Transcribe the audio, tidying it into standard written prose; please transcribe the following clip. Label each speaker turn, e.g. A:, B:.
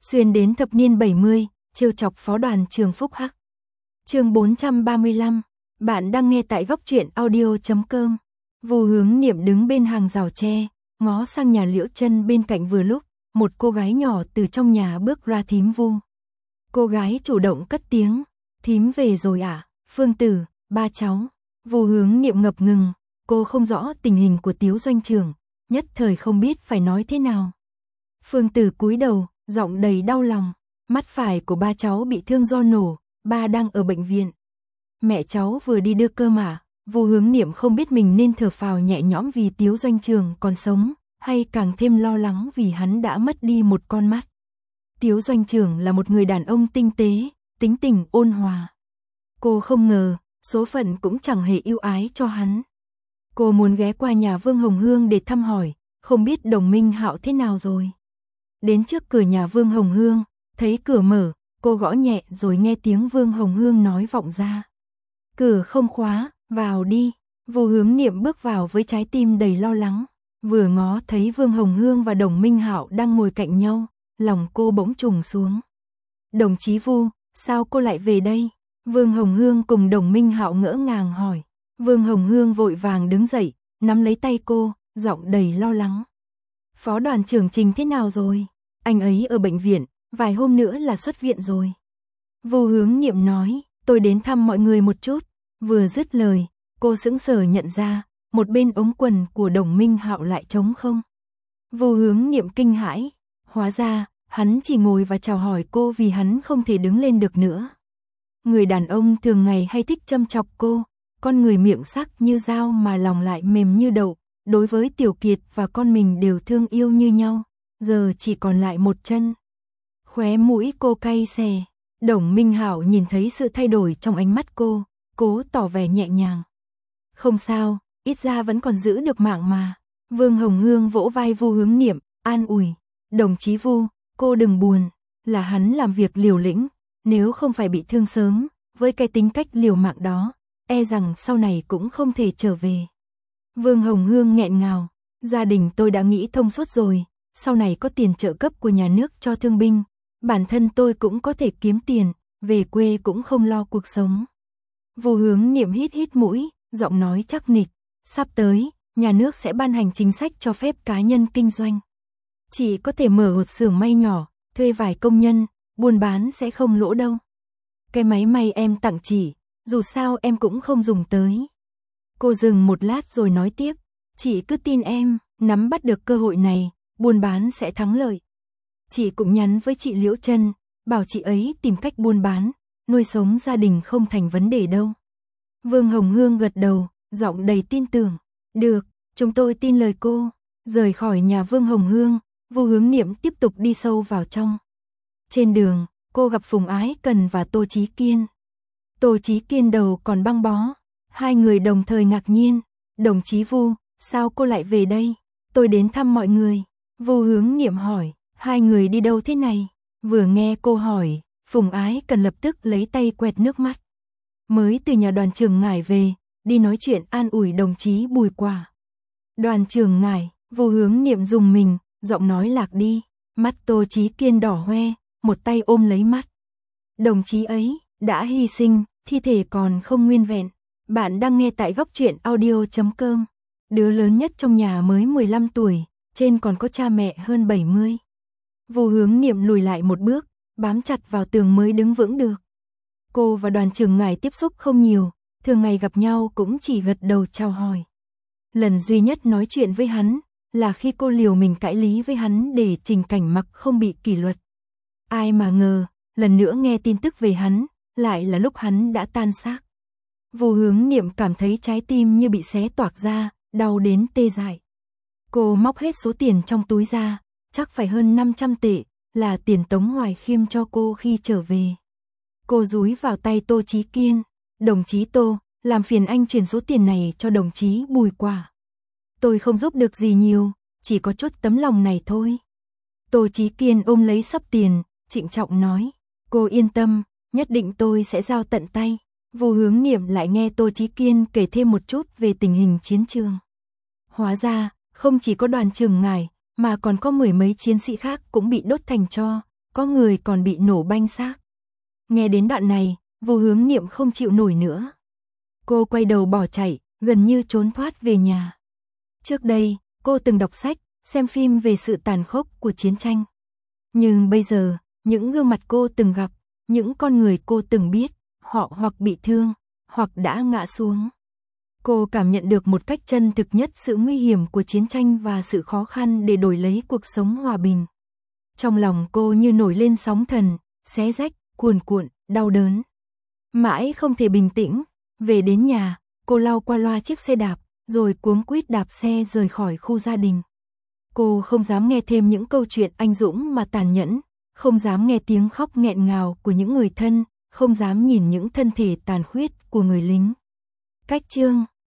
A: xuyên đến thập niên 70, trêu chọc phó đoàn trường Phúc Hắc. Chương 435, bạn đang nghe tại góc truyện audio.com. Vu Hướng Niệm đứng bên hàng rào tre, ngó sang nhà Liễu Chân bên cạnh vừa lúc, một cô gái nhỏ từ trong nhà bước ra. Thím Vu. Cô gái chủ động cất tiếng, thím về rồi à, Phương Tử, ba cháu. Vu Hướng Niệm ngập ngừng, cô không rõ tình hình của Tiếu doanh trưởng, nhất thời không biết phải nói thế nào. Phương Tử cúi đầu, giọng đầy đau lòng, mắt phải của ba cháu bị thương do nổ, ba đang ở bệnh viện. Mẹ cháu vừa đi đưa cơm à? Vu Hướng Niệm không biết mình nên thở phào nhẹ nhõm vì Tiếu doanh trưởng còn sống, hay càng thêm lo lắng vì hắn đã mất đi một con mắt. Tiếu doanh trưởng là một người đàn ông tinh tế, tính tình ôn hòa. Cô không ngờ, số phận cũng chẳng hề ưu ái cho hắn. Cô muốn ghé qua nhà Vương Hồng Hương để thăm hỏi, không biết Đồng Minh Hạo thế nào rồi. Đến trước cửa nhà Vương Hồng Hương, thấy cửa mở, cô gõ nhẹ rồi nghe tiếng Vương Hồng Hương nói vọng ra. Cửa không khóa, vào đi. Vu Hướng Niệm bước vào với trái tim đầy lo lắng, vừa ngó thấy Vương Hồng Hương và Đồng Minh Hạo đang ngồi cạnh nhau, lòng cô bỗng trùng xuống. Đồng chí Vu, sao cô lại về đây? Vương Hồng Hương cùng Đồng Minh Hạo ngỡ ngàng hỏi. Vương Hồng Hương vội vàng đứng dậy, nắm lấy tay cô, giọng đầy lo lắng. Phó đoàn trưởng Trình thế nào rồi? Anh ấy ở bệnh viện, vài hôm nữa là xuất viện rồi. Vu Hướng Niệm nói, tôi đến thăm mọi người một chút. Vừa dứt lời, cô sững sờ nhận ra, một bên ống quần của Đồng Minh Hạo lại trống không. Vu Hướng Niệm kinh hãi, hóa ra, hắn chỉ ngồi và chào hỏi cô vì hắn không thể đứng lên được nữa. Người đàn ông thường ngày hay thích châm chọc cô, con người miệng sắc như dao mà lòng lại mềm như đậu, đối với Tiểu Kiệt và con mình đều thương yêu như nhau, giờ chỉ còn lại một chân. Khóe mũi cô cay xè, Đồng Minh Hạo nhìn thấy sự thay đổi trong ánh mắt cô, cố tỏ vẻ nhẹ nhàng. Không sao, ít ra vẫn còn giữ được mạng mà. Vương Hồng Hương vỗ vai Vu Hướng Niệm, an ủi, đồng chí Vu, cô đừng buồn, là hắn làm việc liều lĩnh, nếu không phải bị thương sớm, với cái tính cách liều mạng đó, e rằng sau này cũng không thể trở về. Vương Hồng Hương nghẹn ngào, gia đình tôi đã nghĩ thông suốt rồi, sau này có tiền trợ cấp của nhà nước cho thương binh, bản thân tôi cũng có thể kiếm tiền, về quê cũng không lo cuộc sống. Vu Hướng Niệm hít hít mũi, giọng nói chắc nịch, sắp tới, nhà nước sẽ ban hành chính sách cho phép cá nhân kinh doanh. Chỉ có thể mở một xưởng may nhỏ, thuê vài công nhân, buôn bán sẽ không lỗ đâu. Cái máy may em tặng chị, dù sao em cũng không dùng tới. Cô dừng một lát rồi nói tiếp, chị cứ tin em, nắm bắt được cơ hội này, buôn bán sẽ thắng lợi. Chị cũng nhắn với chị Liễu Chân, bảo chị ấy tìm cách buôn bán, nuôi sống gia đình không thành vấn đề đâu. Vương Hồng Hương gật đầu, giọng đầy tin tưởng. Được, chúng tôi tin lời cô. Rời khỏi nhà Vương Hồng Hương, Vu Hướng Niệm tiếp tục đi sâu vào trong. Trên đường, cô gặp Phùng Ái Cần và Tô Chí Kiên. Tô Chí Kiên đầu còn băng bó, hai người đồng thời ngạc nhiên. Đồng chí Vu, sao cô lại về đây? Tôi đến thăm mọi người. Vu Hướng Niệm hỏi, hai người đi đâu thế này? Vừa nghe cô hỏi, Phùng Ái Cần lập tức lấy tay quẹt nước mắt. Mới từ nhà đoàn trưởng Ngải về, đi nói chuyện an ủi đồng chí Bùi Quả. Đoàn trưởng Ngải, Vu Hướng Niệm dùng mình, giọng nói lạc đi, mắt Tô Chí Kiên đỏ hoe, một tay ôm lấy mắt. Đồng chí ấy, đã hy sinh, thi thể còn không nguyên vẹn. Bạn đang nghe tại góc truyện audio.com. Đứa lớn nhất trong nhà mới 15 tuổi, trên còn có cha mẹ hơn 70. Vu Hướng Niệm lùi lại một bước, bám chặt vào tường mới đứng vững được. Cô và đoàn trưởng Ngải tiếp xúc không nhiều, thường ngày gặp nhau cũng chỉ gật đầu chào hỏi. Lần duy nhất nói chuyện với hắn là khi cô liều mình cãi lý với hắn để Trình Cảnh Mặc không bị kỷ luật. Ai mà ngờ, lần nữa nghe tin tức về hắn, lại là lúc hắn đã tan xác. Vu Hướng Niệm cảm thấy trái tim như bị xé toạc ra, đau đến tê dại. Cô móc hết số tiền trong túi ra, chắc phải hơn 500 tệ, là tiền Tống Hoài Khiêm cho cô khi trở về. Cô dúi vào tay Tô Chí Kiên, đồng chí Tô, làm phiền anh chuyển số tiền này cho đồng chí Bùi Quả. Tôi không giúp được gì nhiều, chỉ có chút tấm lòng này thôi. Tô Chí Kiên ôm lấy xấp tiền, trịnh trọng nói, cô yên tâm, nhất định tôi sẽ giao tận tay. Vu Hướng Niệm lại nghe Tô Chí Kiên kể thêm một chút về tình hình chiến trường. Hóa ra, không chỉ có đoàn trưởng Ngải, mà còn có mười mấy chiến sĩ khác cũng bị đốt thành tro, có người còn bị nổ banh xác. Nghe đến đoạn này, Vô Hướng Niệm không chịu nổi nữa. Cô quay đầu bỏ chạy, gần như trốn thoát về nhà. Trước đây, cô từng đọc sách, xem phim về sự tàn khốc của chiến tranh. Nhưng bây giờ, những gương mặt cô từng gặp, những con người cô từng biết, họ hoặc bị thương, hoặc đã ngã xuống. Cô cảm nhận được một cách chân thực nhất sự nguy hiểm của chiến tranh và sự khó khăn để đổi lấy cuộc sống hòa bình. Trong lòng cô như nổi lên sóng thần, xé rách, cuồn cuộn, đau đớn. Mãi không thể bình tĩnh, về đến nhà, cô lau qua loa chiếc xe đạp, rồi cuống quýt đạp xe rời khỏi khu gia đình. Cô không dám nghe thêm những câu chuyện anh dũng mà tàn nhẫn, không dám nghe tiếng khóc nghẹn ngào của những người thân, không dám nhìn những thân thể tàn khuyết của người lính. Cách chương